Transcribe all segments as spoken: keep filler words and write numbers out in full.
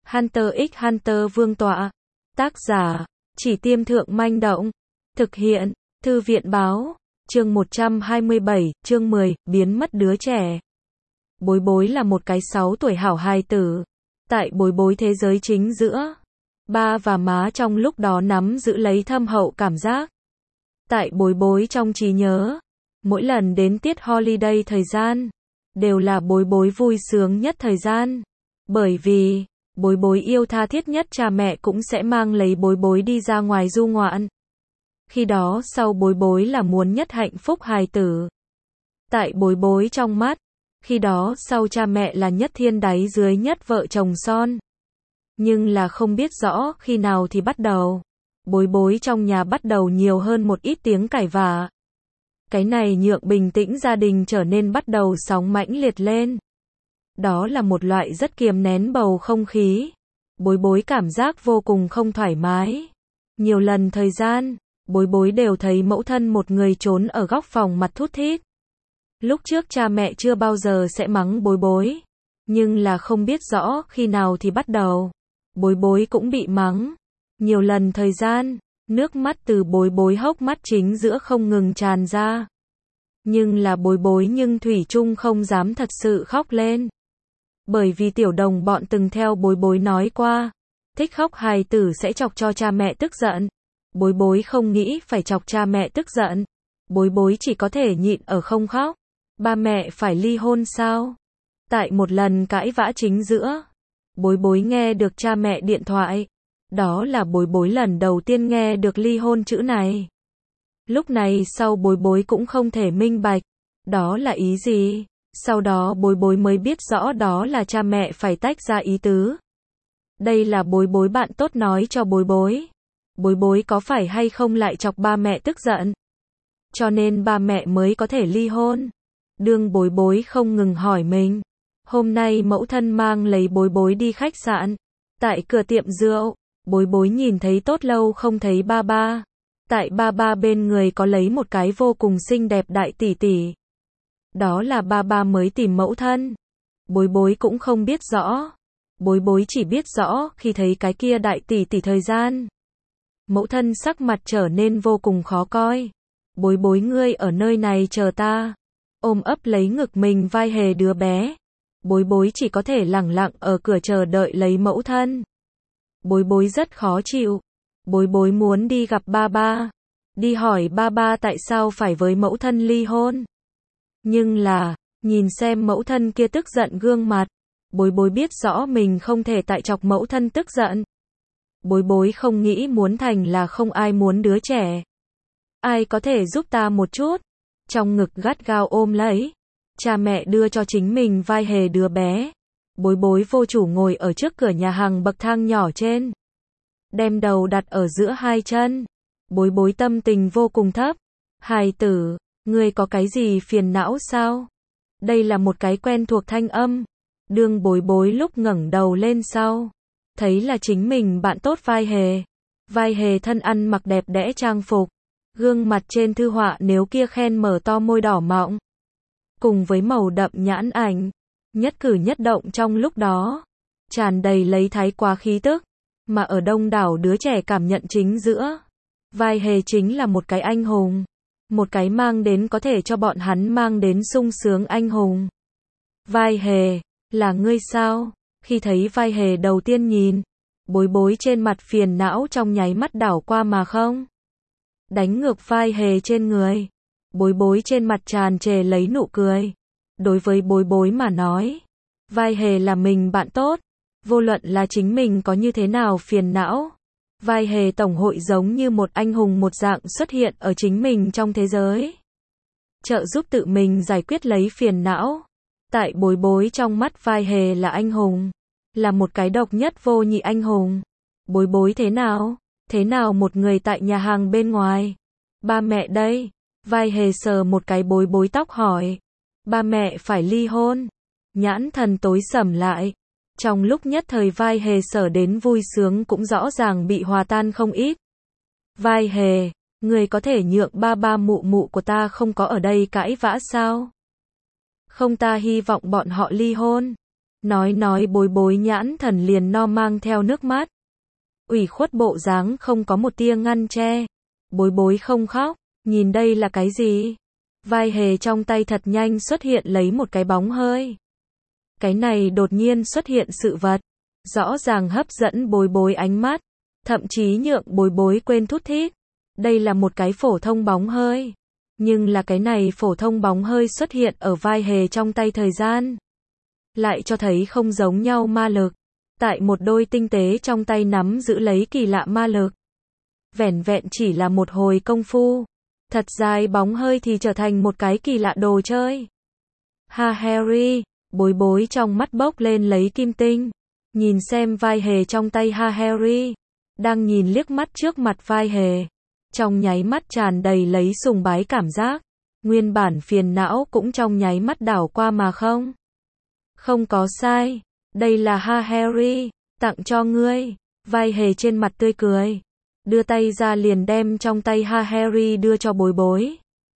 Hunter x Hunter Vương tọa. Tác giả, Chỉ Tiêm Thượng Manh Động. Thực hiện, Thư viện Báo. Chương một trăm hai mươi bảy, chương mười, biến mất đứa trẻ. Bối bối là một cái sáu tuổi hảo hài tử. Tại bối bối thế giới chính giữa, ba và má trong lúc đó nắm giữ lấy thâm hậu cảm giác. Tại bối bối trong trí nhớ, mỗi lần đến tiết holiday thời gian, đều là bối bối vui sướng nhất thời gian. Bởi vì, bối bối yêu tha thiết nhất cha mẹ cũng sẽ mang lấy bối bối đi ra ngoài du ngoạn. Khi đó sau bối bối là muốn nhất hạnh phúc hài tử. Tại bối bối trong mắt, khi đó sau cha mẹ là nhất thiên đáy dưới nhất vợ chồng son. Nhưng là không biết rõ khi nào thì bắt đầu. Bối bối trong nhà bắt đầu nhiều hơn một ít tiếng cãi vã. Cái này nhượng bình tĩnh gia đình trở nên bắt đầu sóng mãnh liệt lên. Đó là một loại rất kiềm nén bầu không khí. Bối bối cảm giác vô cùng không thoải mái. Nhiều lần thời gian, bối bối đều thấy mẫu thân một người trốn ở góc phòng mặt thút thít. Lúc trước cha mẹ chưa bao giờ sẽ mắng bối bối. Nhưng là không biết rõ khi nào thì bắt đầu. Bối bối cũng bị mắng. Nhiều lần thời gian, nước mắt từ bối bối hốc mắt chính giữa không ngừng tràn ra. Nhưng là bối bối nhưng thủy chung không dám thật sự khóc lên. Bởi vì tiểu đồng bọn từng theo bối bối nói qua, thích khóc hài tử sẽ chọc cho cha mẹ tức giận. Bối bối không nghĩ phải chọc cha mẹ tức giận. Bối bối chỉ có thể nhịn ở không khóc. Ba mẹ phải ly hôn sao? Tại một lần cãi vã chính giữa, bối bối nghe được cha mẹ điện thoại. Đó là bối bối lần đầu tiên nghe được ly hôn chữ này. Lúc này sau bối bối cũng không thể minh bạch. Đó là ý gì? Sau đó bối bối mới biết rõ đó là cha mẹ phải tách ra ý tứ. Đây là bối bối bạn tốt nói cho bối bối. Bối bối có phải hay không lại chọc ba mẹ tức giận? Cho nên ba mẹ mới có thể ly hôn. Đương bối bối không ngừng hỏi mình. Hôm nay mẫu thân mang lấy bối bối đi khách sạn. Tại cửa tiệm rượu, bối bối nhìn thấy tốt lâu không thấy ba ba. Tại ba ba bên người có lấy một cái vô cùng xinh đẹp đại tỷ tỷ. Đó là ba ba mới tìm mẫu thân. Bối bối cũng không biết rõ. Bối bối chỉ biết rõ khi thấy cái kia đại tỷ tỷ thời gian. Mẫu thân sắc mặt trở nên vô cùng khó coi. Bối bối ngươi ở nơi này chờ ta. Ôm ấp lấy ngực mình vai hề đứa bé. Bối bối chỉ có thể lẳng lặng ở cửa chờ đợi lấy mẫu thân. Bối bối rất khó chịu. Bối bối muốn đi gặp ba ba. Đi hỏi ba ba tại sao phải với mẫu thân ly hôn. Nhưng là, nhìn xem mẫu thân kia tức giận gương mặt. Bối bối biết rõ mình không thể tại chọc mẫu thân tức giận. Bối bối không nghĩ muốn thành là không ai muốn đứa trẻ. Ai có thể giúp ta một chút? Trong ngực gắt gao ôm lấy. Cha mẹ đưa cho chính mình vai hề đứa bé. Bối bối vô chủ ngồi ở trước cửa nhà hàng bậc thang nhỏ trên. Đem đầu đặt ở giữa hai chân. Bối bối tâm tình vô cùng thấp. Hài tử, ngươi có cái gì phiền não sao? Đây là một cái quen thuộc thanh âm. Đương bối bối lúc ngẩng đầu lên sau. Thấy là chính mình bạn tốt vai hề. Vai hề thân ăn mặc đẹp đẽ trang phục. Gương mặt trên thư họa nếu kia khen mở to môi đỏ mọng. Cùng với màu đậm nhãn ảnh. Nhất cử nhất động trong lúc đó. Tràn đầy lấy thái quá khí tức. Mà ở đông đảo đứa trẻ cảm nhận chính giữa. Vai hề chính là một cái anh hùng. Một cái mang đến có thể cho bọn hắn mang đến sung sướng anh hùng. Vai hề, là ngươi sao? Khi thấy vai hề đầu tiên nhìn. Bối bối trên mặt phiền não trong nháy mắt đảo qua mà không. Đánh ngược vai hề trên người. Bối bối trên mặt tràn trề lấy nụ cười. Đối với bối bối mà nói. Vai hề là mình bạn tốt. Vô luận là chính mình có như thế nào phiền não. Vai hề tổng hội giống như một anh hùng một dạng xuất hiện ở chính mình trong thế giới. Trợ giúp tự mình giải quyết lấy phiền não. Tại bối bối trong mắt vai hề là anh hùng. Là một cái độc nhất vô nhị anh hùng. Bối bối thế nào? Thế nào một người tại nhà hàng bên ngoài? Ba mẹ đây. Vai hề sờ một cái bối bối tóc hỏi. Ba mẹ phải ly hôn. Nhãn thần tối sầm lại. Trong lúc nhất thời vai hề sở đến vui sướng cũng rõ ràng bị hòa tan không ít. Vai hề, người có thể nhượng ba ba mụ mụ của ta không có ở đây cãi vã sao? Không, ta hy vọng bọn họ ly hôn. Nói nói Bối Bối nhãn thần liền no mang theo nước mắt. Ủy khuất bộ dáng không có một tia ngăn che. Bối Bối không khóc, nhìn đây là cái gì? Vai hề trong tay thật nhanh xuất hiện lấy một cái bóng hơi. Cái này đột nhiên xuất hiện sự vật, rõ ràng hấp dẫn Bối Bối ánh mắt, thậm chí nhượng Bối Bối quên thút thít. Đây là một cái phổ thông bóng hơi, nhưng là cái này phổ thông bóng hơi xuất hiện ở vai hề trong tay thời gian, lại cho thấy không giống nhau ma lực. Tại một đôi tinh tế trong tay nắm giữ lấy kỳ lạ ma lực. Vẻn vẹn chỉ là một hồi công phu, thật dài bóng hơi thì trở thành một cái kỳ lạ đồ chơi. Ha Harry, Bối Bối trong mắt bốc lên lấy kim tinh, nhìn xem vai hề trong tay Ha Harry, đang nhìn liếc mắt trước mặt vai hề, trong nháy mắt tràn đầy lấy sùng bái cảm giác, nguyên bản phiền não cũng trong nháy mắt đảo qua mà không. Không có sai, đây là Ha Harry, tặng cho ngươi. Vai hề trên mặt tươi cười, đưa tay ra liền đem trong tay Ha Harry đưa cho Bối Bối.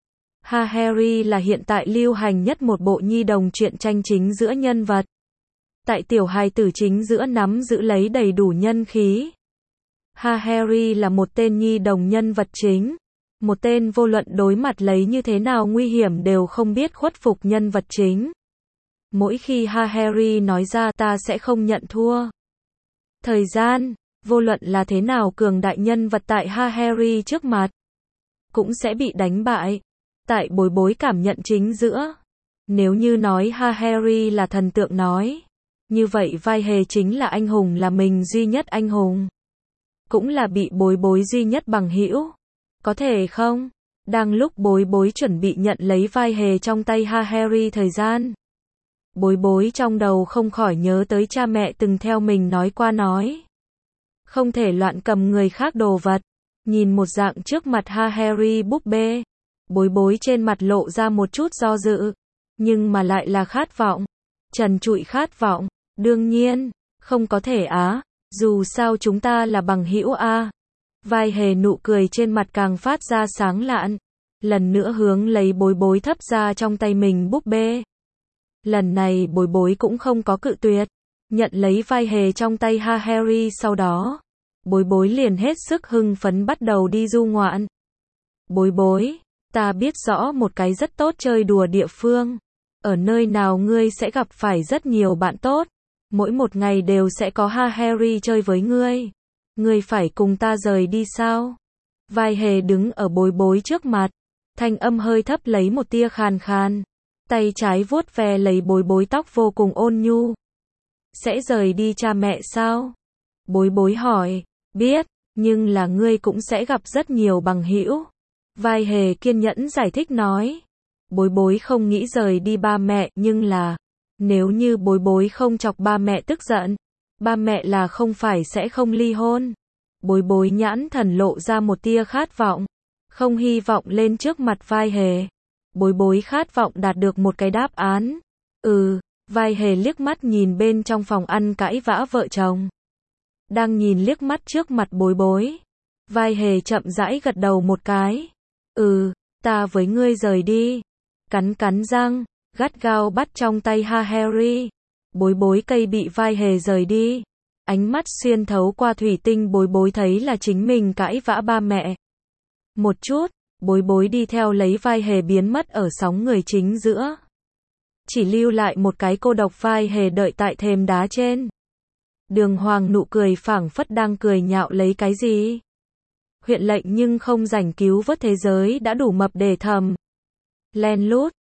Ha Harry là hiện tại lưu hành nhất một bộ nhi đồng truyện tranh chính giữa nhân vật. Tại tiểu hài tử chính giữa nắm giữ lấy đầy đủ nhân khí. Ha Harry là một tên nhi đồng nhân vật chính, một tên vô luận đối mặt lấy như thế nào nguy hiểm đều không biết khuất phục nhân vật chính. Mỗi khi Ha Harry nói ra ta sẽ không nhận thua. Thời gian, vô luận là thế nào cường đại nhân vật tại Ha Harry trước mặt, cũng sẽ bị đánh bại. Tại Bối Bối cảm nhận chính giữa, nếu như nói Ha Harry là thần tượng nói, như vậy vai hề chính là anh hùng, là mình duy nhất anh hùng. Cũng là bị Bối Bối duy nhất bằng hữu. Có thể không? Đang lúc Bối Bối chuẩn bị nhận lấy vai hề trong tay Ha Harry thời gian, Bối Bối trong đầu không khỏi nhớ tới cha mẹ từng theo mình nói qua nói. Không thể loạn cầm người khác đồ vật. Nhìn một dạng trước mặt Ha Harry búp bê, Bối Bối trên mặt lộ ra một chút do dự, nhưng mà lại là khát vọng. Trần trụi khát vọng. Đương nhiên, không có thể á, dù sao chúng ta là bằng hữu a. Vai hề nụ cười trên mặt càng phát ra sáng lạn, lần nữa hướng lấy Bối Bối thấp ra trong tay mình búp bê. Lần này Bối Bối cũng không có cự tuyệt, nhận lấy vai hề trong tay Ha Harry, sau đó Bối Bối liền hết sức hưng phấn bắt đầu đi du ngoạn. Bối Bối, ta biết rõ một cái rất tốt chơi đùa địa phương, ở nơi nào ngươi sẽ gặp phải rất nhiều bạn tốt, mỗi một ngày đều sẽ có Ha Harry chơi với ngươi. Ngươi phải cùng ta rời đi sao? Vai hề đứng ở Bối Bối trước mặt, thanh âm hơi thấp lấy một tia khàn khàn, tay trái vuốt ve lấy Bối Bối tóc vô cùng ôn nhu. Sẽ rời đi cha mẹ sao? Bối Bối hỏi. Biết, nhưng là ngươi cũng sẽ gặp rất nhiều bằng hữu. Vai hề kiên nhẫn giải thích nói. Bối Bối không nghĩ rời đi ba mẹ, nhưng là, nếu như Bối Bối không chọc ba mẹ tức giận, ba mẹ là không phải sẽ không ly hôn. Bối Bối nhãn thần lộ ra một tia khát vọng, không hy vọng lên trước mặt vai hề. Bối Bối khát vọng đạt được một cái đáp án. Ừ, vai hề liếc mắt nhìn bên trong phòng ăn cãi vã vợ chồng. Đang nhìn liếc mắt trước mặt Bối Bối. Vai hề chậm rãi gật đầu một cái. Ừ, ta với ngươi rời đi. Cắn cắn răng, gắt gao bắt trong tay Ha Harry. Bối Bối cây bị vai hề rời đi. Ánh mắt xuyên thấu qua thủy tinh, Bối Bối thấy là chính mình cãi vã ba mẹ. Một chút, Bối Bối đi theo lấy vai hề biến mất ở sóng người chính giữa. Chỉ lưu lại một cái cô độc vai hề đợi tại thềm đá trên. Đường Hoàng nụ cười phảng phất đang cười nhạo lấy cái gì. Huyện lệnh nhưng không rảnh cứu vớt thế giới đã đủ mập để thầm. Len lút,